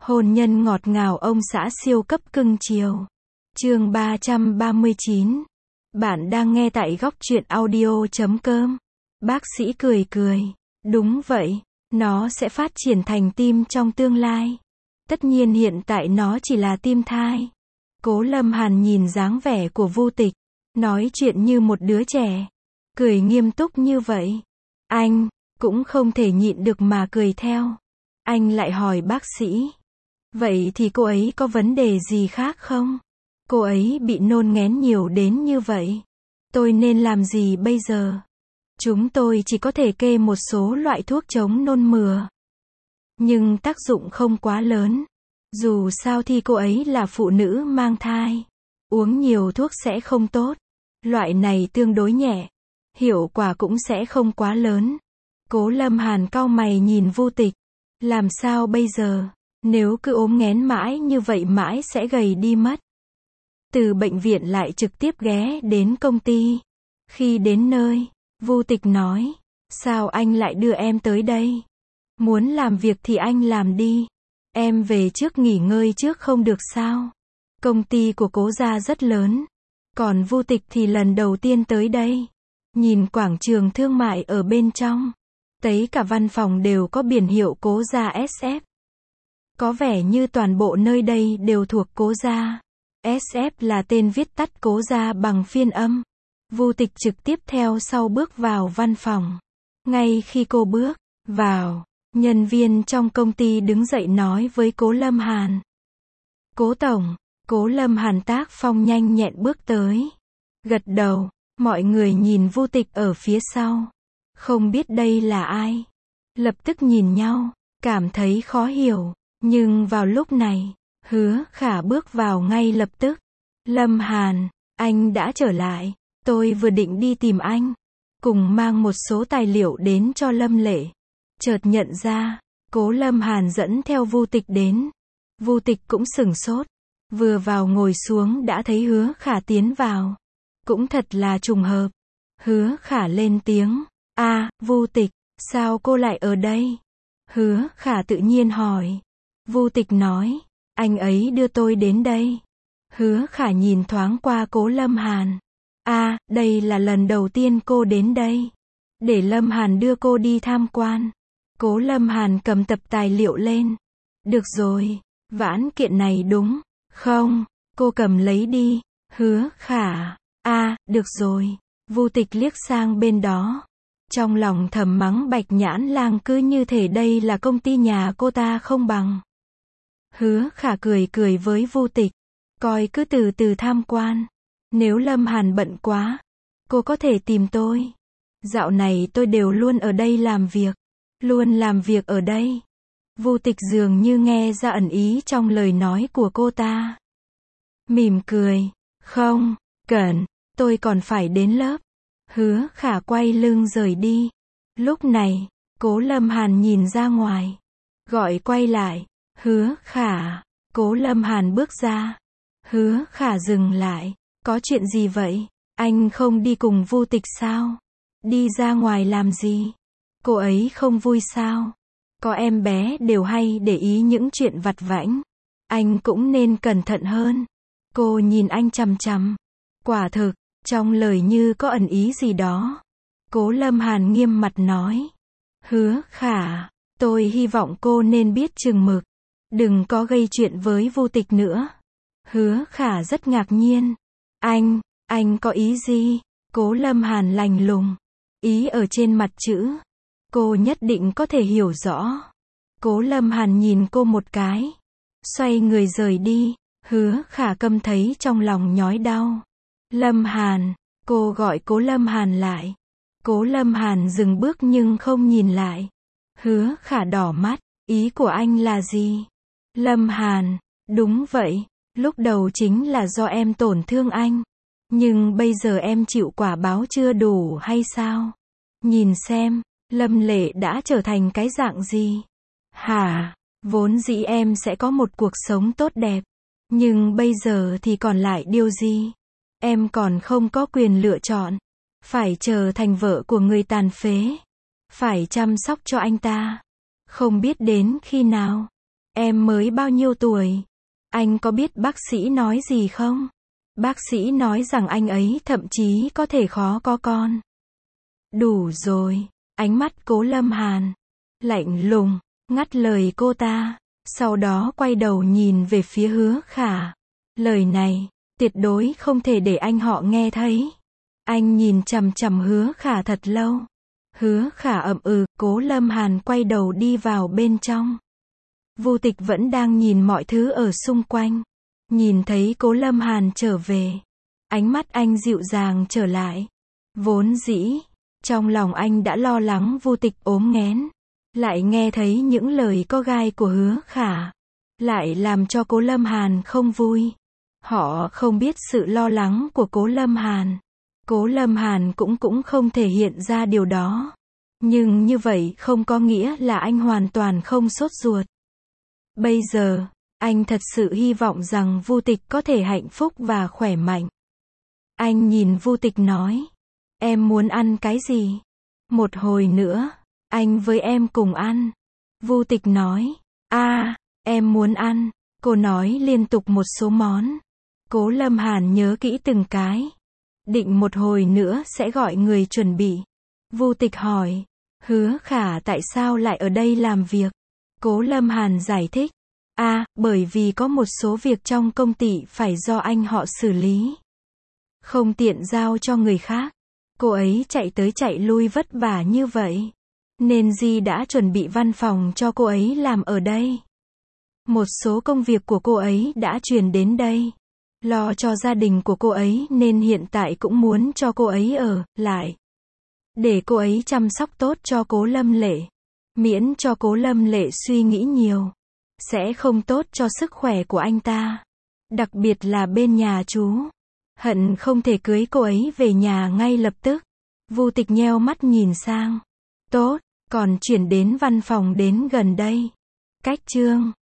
Hôn nhân ngọt ngào ông xã siêu cấp cưng chiều. Chương 339. Bạn đang nghe tại góc truyện audio.com. Bác sĩ cười cười. Đúng vậy, nó sẽ phát triển thành tim trong tương lai. Tất nhiên hiện tại nó chỉ là tim thai. Cố Lâm Hàn nhìn dáng vẻ của Vu Tịch, nói chuyện như một đứa trẻ, cười nghiêm túc như vậy. Anh cũng không thể nhịn được mà cười theo. Anh lại hỏi bác sĩ, vậy thì cô ấy có vấn đề gì khác không? Cô ấy bị nôn nghén nhiều đến như vậy. Tôi nên làm gì bây giờ? Chúng tôi chỉ có thể kê một số loại thuốc chống nôn mửa. Nhưng tác dụng không quá lớn. Dù sao thì cô ấy là phụ nữ mang thai. Uống nhiều thuốc sẽ không tốt. Loại này tương đối nhẹ. Hiệu quả cũng sẽ không quá lớn. Cố Lâm Hàn cau mày nhìn Vu Tịch. Làm sao bây giờ? Nếu cứ ốm nghén mãi như vậy mãi sẽ gầy đi mất. Từ bệnh viện lại trực tiếp ghé đến công ty. Khi đến nơi, Vu Tịch nói, sao anh lại đưa em tới đây? Muốn làm việc thì anh làm đi. Em về trước nghỉ ngơi trước không được sao? Công ty của Cố gia rất lớn. Còn Vu Tịch thì lần đầu tiên tới đây. Nhìn quảng trường thương mại ở bên trong. Thấy cả văn phòng đều có biển hiệu Cố gia SF. Có vẻ như toàn bộ nơi đây đều thuộc Cố gia. SF là tên viết tắt Cố gia bằng phiên âm. Vu Tịch trực tiếp theo sau bước vào văn phòng. Ngay khi cô bước vào, nhân viên trong công ty đứng dậy nói với Cố Lâm Hàn. Cố tổng. Cố Lâm Hàn tác phong nhanh nhẹn bước tới. Gật đầu, mọi người nhìn Vu Tịch ở phía sau. Không biết đây là ai. Lập tức nhìn nhau, cảm thấy khó hiểu. Nhưng vào lúc này, Hứa Khả bước vào ngay lập tức. Lâm Hàn, anh đã trở lại. Tôi vừa định đi tìm anh. Cùng mang một số tài liệu đến cho Lâm Lệ. Chợt nhận ra, Cố Lâm Hàn dẫn theo Vu Tịch đến. Vu Tịch cũng sửng sốt. Vừa vào ngồi xuống đã thấy Hứa Khả tiến vào. Cũng thật là trùng hợp. Hứa Khả lên tiếng. Vu Tịch, sao cô lại ở đây? Hứa Khả tự nhiên hỏi. Vu Tịch nói, anh ấy đưa tôi đến đây. Hứa Khả nhìn thoáng qua Cố Lâm Hàn. Đây là lần đầu tiên cô đến đây. Để Lâm Hàn đưa cô đi tham quan. Cố Lâm Hàn cầm tập tài liệu lên. Được rồi, vãn kiện này đúng không? Cô cầm lấy đi. Hứa Khả. Được rồi. Vu Tịch liếc sang bên đó. Trong lòng thầm mắng Bạch Nhãn Lang cứ như thể đây là công ty nhà cô ta không bằng. Hứa Khả cười cười với Vu Tịch. Coi cứ từ từ tham quan. Nếu Lâm Hàn bận quá, cô có thể tìm tôi. Dạo này tôi đều luôn ở đây làm việc. Luôn làm việc ở đây. Vu Tịch dường như nghe ra ẩn ý trong lời nói của cô ta. Mỉm cười. Không, cần, tôi còn phải đến lớp. Hứa Khả quay lưng rời đi. Lúc này, Cố Lâm Hàn nhìn ra ngoài. Gọi quay lại. Hứa Khả. Cố Lâm Hàn bước ra. Hứa Khả dừng lại. Có chuyện gì vậy? Anh không đi cùng Vu Tịch sao? Đi ra ngoài làm gì? Cô ấy không vui sao? Có em bé đều hay để ý những chuyện vặt vãnh. Anh cũng nên cẩn thận hơn. Cô nhìn anh chằm chằm. Quả thực, trong lời như có ẩn ý gì đó. Cố Lâm Hàn nghiêm mặt nói. Hứa Khả, tôi hy vọng cô nên biết chừng mực. Đừng có gây chuyện với Vu Tịch nữa. Hứa Khả rất ngạc nhiên. Anh có ý gì? Cố Lâm Hàn lạnh lùng. Ý ở trên mặt chữ. Cô nhất định có thể hiểu rõ. Cố Lâm Hàn nhìn cô một cái. Xoay người rời đi. Hứa Khả Câm thấy trong lòng nhói đau. Lâm Hàn. Cô gọi Cố Lâm Hàn lại. Cố Lâm Hàn dừng bước nhưng không nhìn lại. Hứa Khả đỏ mắt. Ý của anh là gì? Lâm Hàn. Đúng vậy. Lúc đầu chính là do em tổn thương anh. Nhưng bây giờ em chịu quả báo chưa đủ hay sao? Nhìn xem, Lâm Lệ đã trở thành cái dạng gì? Hả? Vốn dĩ em sẽ có một cuộc sống tốt đẹp. Nhưng bây giờ thì còn lại điều gì? Em còn không có quyền lựa chọn. Phải trở thành vợ của người tàn phế. Phải chăm sóc cho anh ta. Không biết đến khi nào. Em mới bao nhiêu tuổi? Anh có biết bác sĩ nói gì không? Bác sĩ nói rằng anh ấy thậm chí có thể khó có con. Đủ rồi. Ánh mắt Cố Lâm Hàn lạnh lùng ngắt lời cô ta, sau đó quay đầu nhìn về phía Hứa Khả. Lời này tuyệt đối không thể để anh họ nghe thấy. Anh nhìn chằm chằm Hứa Khả thật lâu. Hứa Khả ậm ừ, Cố Lâm Hàn quay đầu đi vào bên trong. Vu Tịch vẫn đang nhìn mọi thứ ở xung quanh. Nhìn thấy Cố Lâm Hàn trở về, ánh mắt anh dịu dàng trở lại. Vốn dĩ, trong lòng anh đã lo lắng Vu Tịch ốm nghén. Lại nghe thấy những lời có gai của Hứa Khả. Lại làm cho Cố Lâm Hàn không vui. Họ không biết sự lo lắng của Cố Lâm Hàn. Cố Lâm Hàn cũng không thể hiện ra điều đó. Nhưng như vậy không có nghĩa là anh hoàn toàn không sốt ruột. Bây giờ, anh thật sự hy vọng rằng Vu Tịch có thể hạnh phúc và khỏe mạnh. Anh nhìn Vu Tịch nói. Em muốn ăn cái gì? Một hồi nữa, anh với em cùng ăn. Vu Tịch nói. Em muốn ăn. Cô nói liên tục một số món. Cố Lâm Hàn nhớ kỹ từng cái. Định một hồi nữa sẽ gọi người chuẩn bị. Vu Tịch hỏi. Hứa Khả tại sao lại ở đây làm việc? Cố Lâm Hàn giải thích. Bởi vì có một số việc trong công ty phải do anh họ xử lý. Không tiện giao cho người khác. Cô ấy chạy tới chạy lui vất vả như vậy. Nên Di đã chuẩn bị văn phòng cho cô ấy làm ở đây. Một số công việc của cô ấy đã truyền đến đây. Lo cho gia đình của cô ấy nên hiện tại cũng muốn cho cô ấy ở lại. Để cô ấy chăm sóc tốt cho Cố Lâm Lệ. Miễn cho Cố Lâm Lệ suy nghĩ nhiều. Sẽ không tốt cho sức khỏe của anh ta. Đặc biệt là bên nhà chú. Hận không thể cưới cô ấy về nhà ngay lập tức. Vu Tịch nheo mắt nhìn sang. Tốt, còn chuyển đến văn phòng đến gần đây. Cách Chương